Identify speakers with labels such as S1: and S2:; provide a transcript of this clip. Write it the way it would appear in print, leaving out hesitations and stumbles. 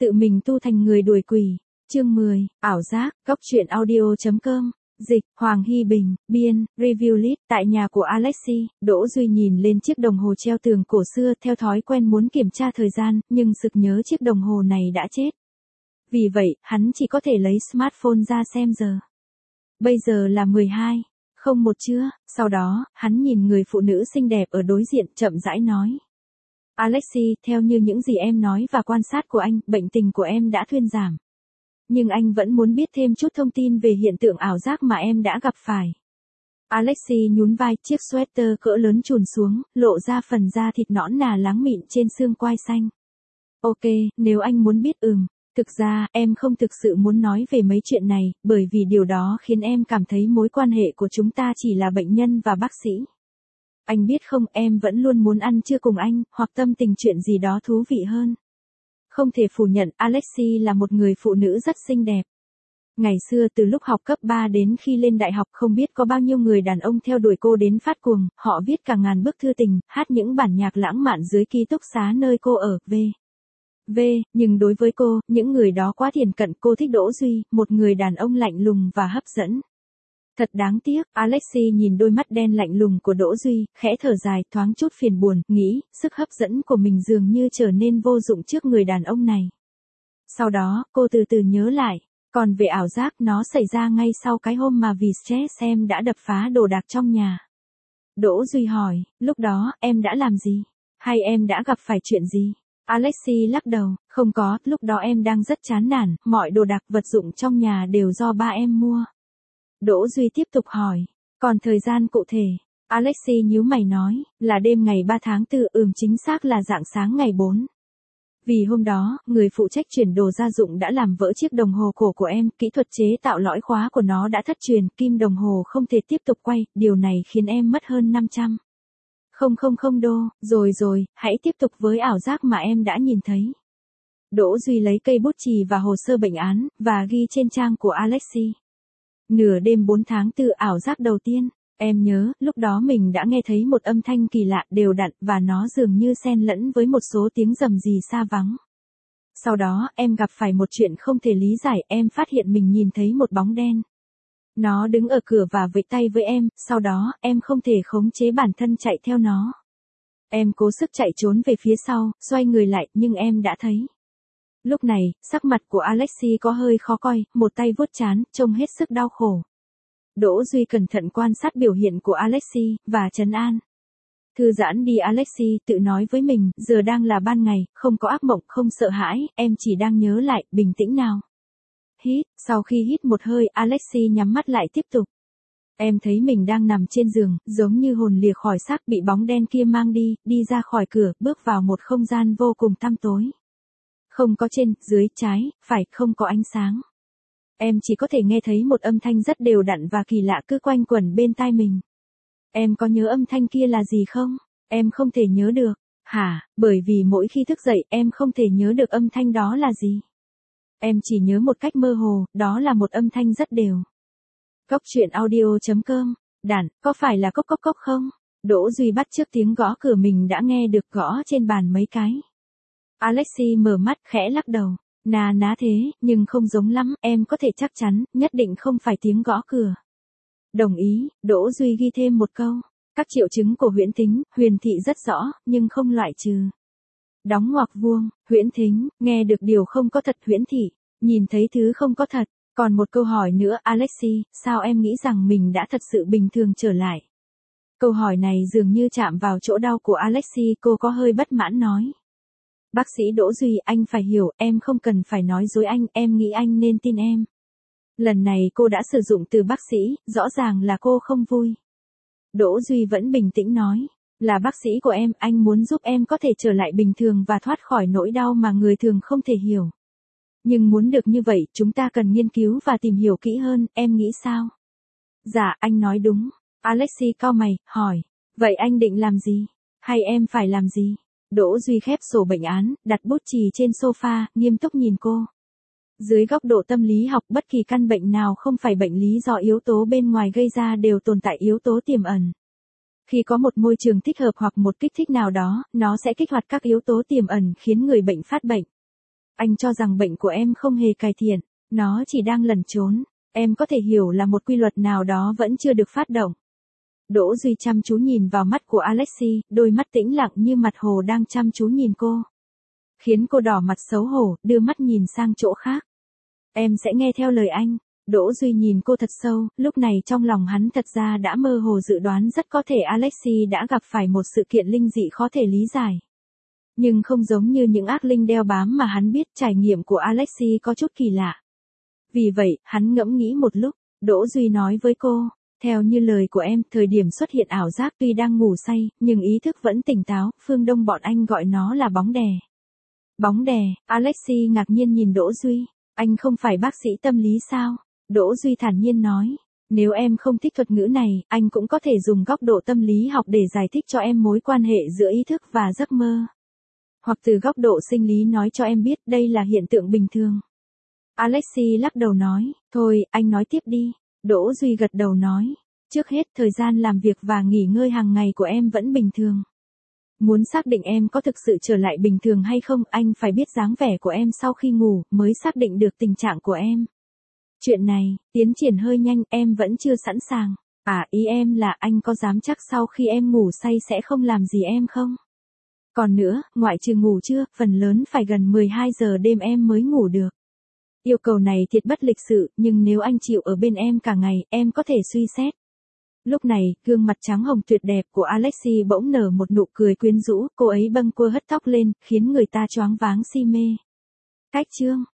S1: tự mình tu thành người đuổi quỷ. Chương 10, ảo giác, góc truyện audio.com. Dịch, Hoàng Hy Bình, biên, review list. Tại nhà của Alexi, Đỗ Duy nhìn lên chiếc đồng hồ treo tường cổ xưa, theo thói quen muốn kiểm tra thời gian, nhưng sực nhớ chiếc đồng hồ này đã chết. Vì vậy, hắn chỉ có thể lấy smartphone ra xem giờ. Bây giờ là 12:01 trưa. Sau đó, hắn nhìn người phụ nữ xinh đẹp ở đối diện, chậm rãi nói. Alexi, theo như những gì em nói và quan sát của anh, bệnh tình của em đã thuyên giảm. Nhưng anh vẫn muốn biết thêm chút thông tin về hiện tượng ảo giác mà em đã gặp phải. Alexi nhún vai, chiếc sweater cỡ lớn chùn xuống, lộ ra phần da thịt nõn nà láng mịn trên xương quai xanh. Ok, nếu anh muốn biết thực ra, em không thực sự muốn nói về mấy chuyện này, bởi vì điều đó khiến em cảm thấy mối quan hệ của chúng ta chỉ là bệnh nhân và bác sĩ. Anh biết không, em vẫn luôn muốn ăn trưa cùng anh, hoặc tâm tình chuyện gì đó thú vị hơn. Không thể phủ nhận, Alexi là một người phụ nữ rất xinh đẹp. Ngày xưa từ lúc học cấp 3 đến khi lên đại học không biết có bao nhiêu người đàn ông theo đuổi cô đến phát cuồng, họ viết cả ngàn bức thư tình, hát những bản nhạc lãng mạn dưới ký túc xá nơi cô ở, nhưng đối với cô, những người đó quá thiển cận. Cô thích Đỗ Duy, một người đàn ông lạnh lùng và hấp dẫn. Thật đáng tiếc, Alexi nhìn đôi mắt đen lạnh lùng của Đỗ Duy, khẽ thở dài, thoáng chút phiền buồn, nghĩ, sức hấp dẫn của mình dường như trở nên vô dụng trước người đàn ông này. Sau đó, cô từ từ nhớ lại, còn về ảo giác, nó xảy ra ngay sau cái hôm mà vì stress em đã đập phá đồ đạc trong nhà. Đỗ Duy hỏi, lúc đó, em đã làm gì? Hay em đã gặp phải chuyện gì? Alexi lắc đầu, không có, lúc đó em đang rất chán nản, mọi đồ đạc vật dụng trong nhà đều do ba em mua. Đỗ Duy tiếp tục hỏi, còn thời gian cụ thể? Alexi nhíu mày nói, là đêm ngày 3 tháng 4, chính xác là rạng sáng ngày 4. Vì hôm đó, người phụ trách chuyển đồ gia dụng đã làm vỡ chiếc đồng hồ cổ của em, kỹ thuật chế tạo lõi khóa của nó đã thất truyền, kim đồng hồ không thể tiếp tục quay, điều này khiến em mất hơn 500.000 đô. Rồi, hãy tiếp tục với ảo giác mà em đã nhìn thấy. Đỗ Duy lấy cây bút chì và hồ sơ bệnh án, và ghi trên trang của Alexi. Nửa đêm 4 tháng 4, ảo giác đầu tiên. Em nhớ, lúc đó mình đã nghe thấy một âm thanh kỳ lạ, đều đặn, và nó dường như xen lẫn với một số tiếng rầm rì xa vắng. Sau đó, em gặp phải một chuyện không thể lý giải, em phát hiện mình nhìn thấy một bóng đen. Nó đứng ở cửa và vẫy tay với em, sau đó, em không thể khống chế bản thân chạy theo nó. Em cố sức chạy trốn về phía sau, xoay người lại, nhưng em đã thấy. Lúc này, sắc mặt của Alexi có hơi khó coi, một tay vuốt trán, trông hết sức đau khổ. Đỗ Duy cẩn thận quan sát biểu hiện của Alexi, và trấn an. Thư giãn đi Alexi, tự nói với mình, giờ đang là ban ngày, không có ác mộng, không sợ hãi, em chỉ đang nhớ lại, bình tĩnh nào. Hít, sau khi hít một hơi, Alexi nhắm mắt lại tiếp tục. Em thấy mình đang nằm trên giường, giống như hồn lìa khỏi xác, bị bóng đen kia mang đi ra khỏi cửa, bước vào một không gian vô cùng tăm tối. Không có trên, dưới, trái, phải, không có ánh sáng. Em chỉ có thể nghe thấy một âm thanh rất đều đặn và kỳ lạ cứ quanh quẩn bên tai mình. Em có nhớ âm thanh kia là gì không? Em không thể nhớ được. Hả, bởi vì mỗi khi thức dậy em không thể nhớ được âm thanh đó là gì. Em chỉ nhớ một cách mơ hồ, đó là một âm thanh rất đều. Góc truyện audio.com. Đàn, có phải là cốc cốc cốc không? Đỗ Duy bắt chước tiếng gõ cửa mình đã nghe được gõ trên bàn mấy cái. Alexi mở mắt, khẽ lắc đầu. Ná thế, nhưng không giống lắm, em có thể chắc chắn, nhất định không phải tiếng gõ cửa. Đồng ý, Đỗ Duy ghi thêm một câu. Các triệu chứng của huyễn thính, huyền thị rất rõ, nhưng không loại trừ. Đóng ngoặc vuông, huyễn thính, nghe được điều không có thật, huyễn thị, nhìn thấy thứ không có thật. Còn một câu hỏi nữa, Alexi, sao em nghĩ rằng mình đã thật sự bình thường trở lại? Câu hỏi này dường như chạm vào chỗ đau của Alexi, cô có hơi bất mãn nói. Bác sĩ Đỗ Duy, anh phải hiểu, em không cần phải nói dối anh, em nghĩ anh nên tin em. Lần này cô đã sử dụng từ bác sĩ, rõ ràng là cô không vui. Đỗ Duy vẫn bình tĩnh nói, là bác sĩ của em, anh muốn giúp em có thể trở lại bình thường và thoát khỏi nỗi đau mà người thường không thể hiểu. Nhưng muốn được như vậy, chúng ta cần nghiên cứu và tìm hiểu kỹ hơn, em nghĩ sao? Dạ, anh nói đúng. Alexi cau mày, hỏi, vậy anh định làm gì? Hay em phải làm gì? Đỗ Duy khép sổ bệnh án, đặt bút chì trên sofa, nghiêm túc nhìn cô. Dưới góc độ tâm lý học, bất kỳ căn bệnh nào không phải bệnh lý do yếu tố bên ngoài gây ra đều tồn tại yếu tố tiềm ẩn. Khi có một môi trường thích hợp hoặc một kích thích nào đó, nó sẽ kích hoạt các yếu tố tiềm ẩn khiến người bệnh phát bệnh. Anh cho rằng bệnh của em không hề cải thiện, nó chỉ đang lẩn trốn. Em có thể hiểu là một quy luật nào đó vẫn chưa được phát động. Đỗ Duy chăm chú nhìn vào mắt của Alexi, đôi mắt tĩnh lặng như mặt hồ đang chăm chú nhìn cô. Khiến cô đỏ mặt xấu hổ, đưa mắt nhìn sang chỗ khác. Em sẽ nghe theo lời anh. Đỗ Duy nhìn cô thật sâu, lúc này trong lòng hắn thật ra đã mơ hồ dự đoán rất có thể Alexi đã gặp phải một sự kiện linh dị khó thể lý giải. Nhưng không giống như những ác linh đeo bám mà hắn biết, trải nghiệm của Alexi có chút kỳ lạ. Vì vậy, hắn ngẫm nghĩ một lúc, Đỗ Duy nói với cô, theo như lời của em, thời điểm xuất hiện ảo giác tuy đang ngủ say, nhưng ý thức vẫn tỉnh táo, phương Đông bọn anh gọi nó là bóng đè. Bóng đè, Alexi ngạc nhiên nhìn Đỗ Duy, anh không phải bác sĩ tâm lý sao? Đỗ Duy thản nhiên nói, nếu em không thích thuật ngữ này, anh cũng có thể dùng góc độ tâm lý học để giải thích cho em mối quan hệ giữa ý thức và giấc mơ. Hoặc từ góc độ sinh lý nói cho em biết đây là hiện tượng bình thường. Alexi lắc đầu nói, thôi, anh nói tiếp đi. Đỗ Duy gật đầu nói, trước hết thời gian làm việc và nghỉ ngơi hàng ngày của em vẫn bình thường. Muốn xác định em có thực sự trở lại bình thường hay không, anh phải biết dáng vẻ của em sau khi ngủ, mới xác định được tình trạng của em. Chuyện này, tiến triển hơi nhanh, em vẫn chưa sẵn sàng. Ý em là anh có dám chắc sau khi em ngủ say sẽ không làm gì em không? Còn nữa, ngoại trừ ngủ trưa, phần lớn phải gần 12 giờ đêm em mới ngủ được. Yêu cầu này thiệt bất lịch sự, nhưng nếu anh chịu ở bên em cả ngày, em có thể suy xét. Lúc này, gương mặt trắng hồng tuyệt đẹp của Alexi bỗng nở một nụ cười quyến rũ, cô ấy bâng quơ hất tóc lên, khiến người ta choáng váng si mê. Cách chương